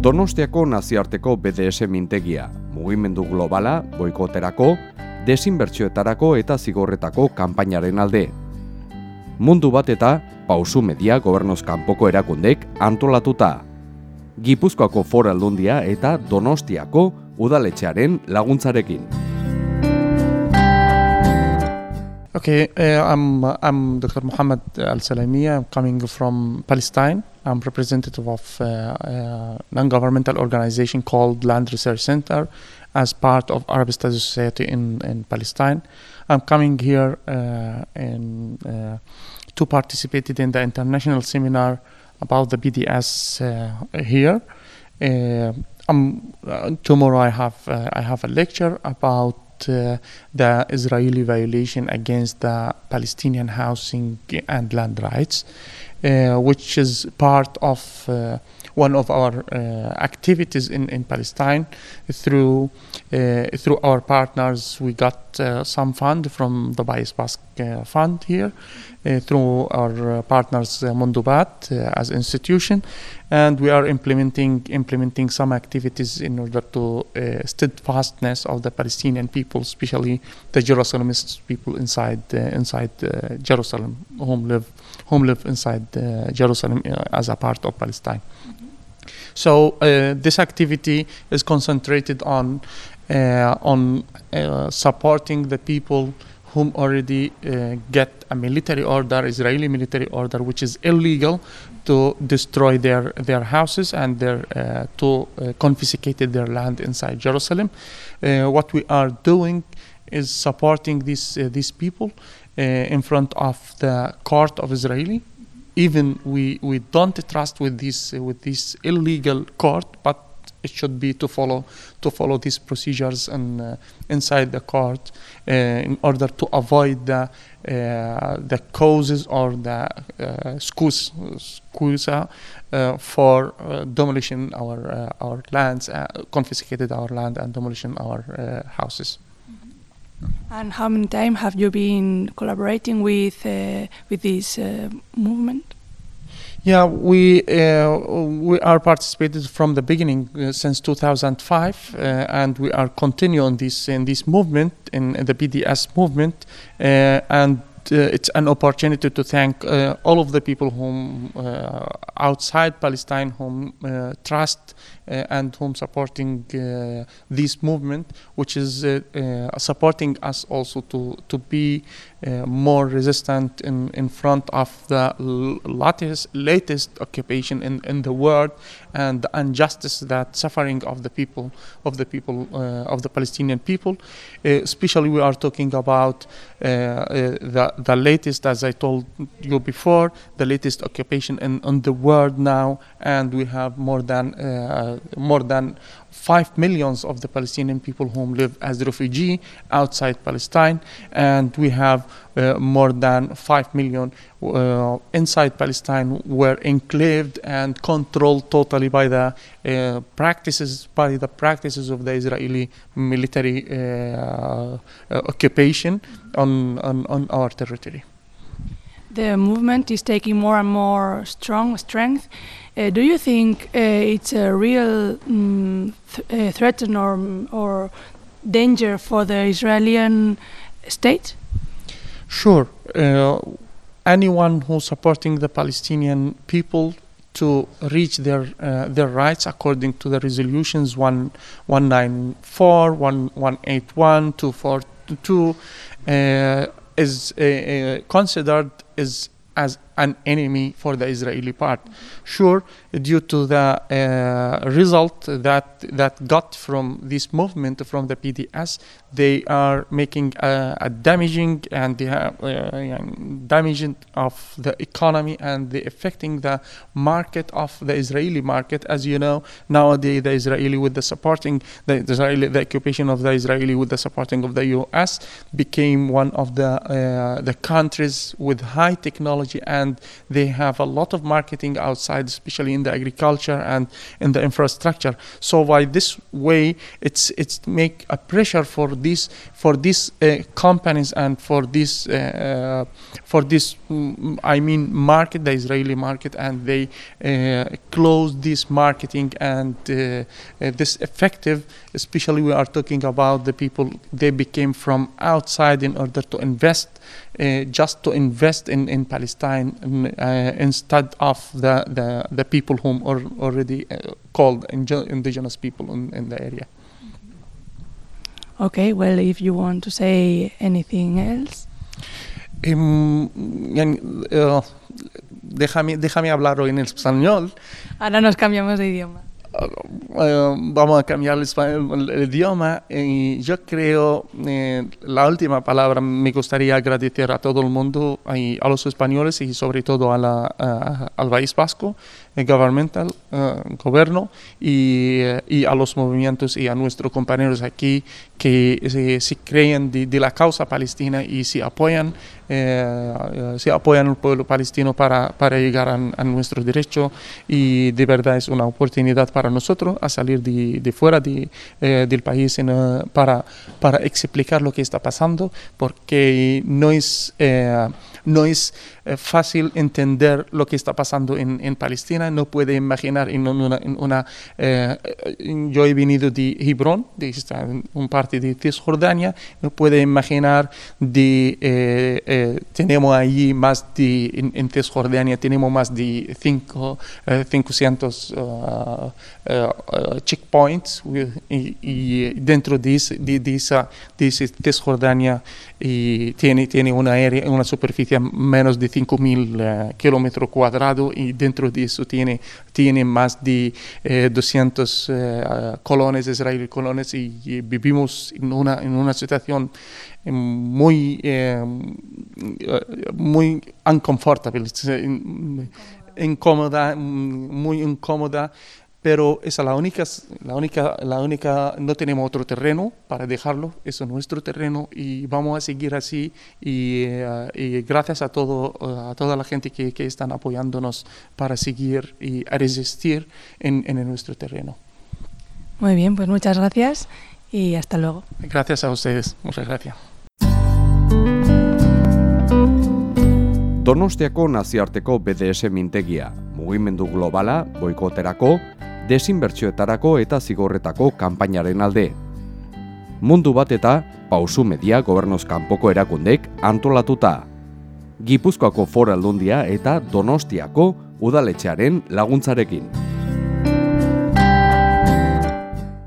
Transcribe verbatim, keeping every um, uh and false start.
Donostiako nazioarteko B D S mintegia, mugimendu globala, boikoterako, desinbertsioetarako eta zigorretako kanpainaren alde. Mundu bat eta Pausu Media gobernoz kanpoko erakundek antolatuta. Gipuzkoako Foru Aldundia eta Donostiako udaletxearen laguntzarekin. Okay, uh, I'm I'm Doctor Mohammed Al-Salami. I'm coming from Palestine. I'm representative of uh, a non-governmental organization called Land Research Center as part of Arab Studies Society in, in Palestine. I'm coming here uh, in, uh, to participate in the international seminar about the B D S uh, here. Uh, um, uh, tomorrow I have uh, I have a lecture about Uh, the Israeli violation against the Palestinian housing and land rights, uh, which is part of uh, one of our uh, activities in, in Palestine. Through uh, through our partners, we got uh, some fund from the Bayes Basque uh, Fund here, uh, through our uh, partners uh, Mundubat uh, as institution, and we are implementing implementing some activities in order to uh, steadfastness of the Palestinian people, especially the Jerusalemist people inside uh, inside uh, Jerusalem, whom live whom live inside uh, Jerusalem uh, as a part of Palestine. So uh, this activity is concentrated on uh, on uh, supporting the people whom already uh, get a military order, Israeli military order, which is illegal, to destroy their their houses and their uh, to uh, confiscate their land inside Jerusalem. Uh, what we are doing is supporting these uh, these people uh, in front of the court of Israeli. Even we we don't trust with this uh, with this illegal court, but it should be to follow to follow these procedures and uh, inside the court uh, in order to avoid the uh, the causes or the uh, scus scusa uh, for uh, demolition our uh, our lands, uh, confiscated our land and demolition our uh, houses. And how many times have you been collaborating with uh, with this uh, movement? Yeah, we uh, we are participated from the beginning uh, since two thousand five, uh, and we are continuing this in this movement in, in the B D S movement, uh, and uh, it's an opportunity to thank uh, all of the people whom uh, outside Palestine whom uh, trust uh, and whom supporting uh, this movement, which is uh, uh, supporting us also to to be uh, more resistant in, in front of the latest latest occupation in, in the world and the injustice that suffering of the people of the people uh, of the Palestinian people. Uh, especially we are talking about uh, uh, the the latest, as I told you before, the latest occupation in, in the world now, and we have more than uh, more than five millions of the Palestinian people who live as refugee outside Palestine, and we have uh, more than five million uh, inside Palestine were enclaved and controlled totally by the uh, practices by the practices of the Israeli military uh, uh, occupation on, on on our territory. The movement is taking more and more strong strength. Uh, do you think uh, it's a real um, th uh, threat or, or danger for the Israeli state? Sure. Uh, anyone who's supporting the Palestinian people to reach their uh, their rights according to the resolutions one one nine four, one one eight one, two four two uh, is uh, uh, considered is as an enemy for the Israeli part. Sure, due to the uh, result that that got from this movement, from the P D S, they are making a, a damaging and the uh, damaging of the economy and the affecting the market of the Israeli market. As you know, nowadays the Israeli with the supporting the Israeli the occupation of the Israeli with the supporting of the U S became one of the uh, the countries with high technology and and they have a lot of marketing outside, especially in the agriculture and in the infrastructure. So by this way, it's it's make a pressure for these for these uh, companies and for this uh, for this mm, I mean market, the Israeli market, and they uh, close this marketing and uh, uh, this effective. Especially we are talking about the people they became from outside in order to invest, uh, just to invest in, in Palestine uh, instead of the, the, the people whom are already uh, called indigenous people in, in the area. Okay, well, if you want to say anything else. Um, uh, déjame, déjame hablar en español. Ahora nos cambiamos de idioma. Uh, vamos a cambiar el, español, el idioma y yo creo eh, la última palabra me gustaría agradecer a todo el mundo, y a los españoles y sobre todo a la, a, al País Vasco, el governmental, uh, gobierno y, y a los movimientos y a nuestros compañeros aquí que se, se creen de, de la causa palestina y se apoyan eh, se apoyan al pueblo palestino para, para llegar a, a nuestro derecho, y de verdad es una oportunidad para nosotros a salir de, de fuera de, eh, del país en, uh, para, para explicar lo que está pasando, porque no es, eh, no es eh, fácil entender lo que está pasando en, en Palestina. No puede imaginar en una, en una eh, yo he venido de Hebrón, de esta, un parte de Cisjordania, no puede imaginar de eh, eh, tenemos allí más de en, en Cisjordania tenemos más de cinco, eh, quinientos uh, uh, uh, checkpoints, y, y dentro de, ese, de, de esa de ese Cisjordania y tiene tiene una área, una superficie menos de cinco mil uh, kilómetros cuadrados, y dentro de eso tiene tiene más de eh, doscientos uh, colones israelíes colones y, y vivimos en una en una situación muy eh, muy uncomfortable, incómoda, muy incómoda, pero esa es la única, la única, la única, no tenemos otro terreno para dejarlo, eso es nuestro terreno y vamos a seguir así, y, uh, y gracias a todo, uh, a toda la gente que, que están apoyándonos para seguir y a resistir en, en nuestro terreno. Muy bien, pues muchas gracias y hasta luego. Gracias a ustedes, muchas gracias. Donostiako nazioarteko B D S mintegia, mugimendu globala, boikoterako, desinbertsioetarako eta zigorretako kanpainaren alde. Mundu bat eta Pausu Media gobernoz kanpoko erakundek antolatuta. Gipuzkoako Foru Aldundia eta Donostiako udaletxearen laguntzarekin.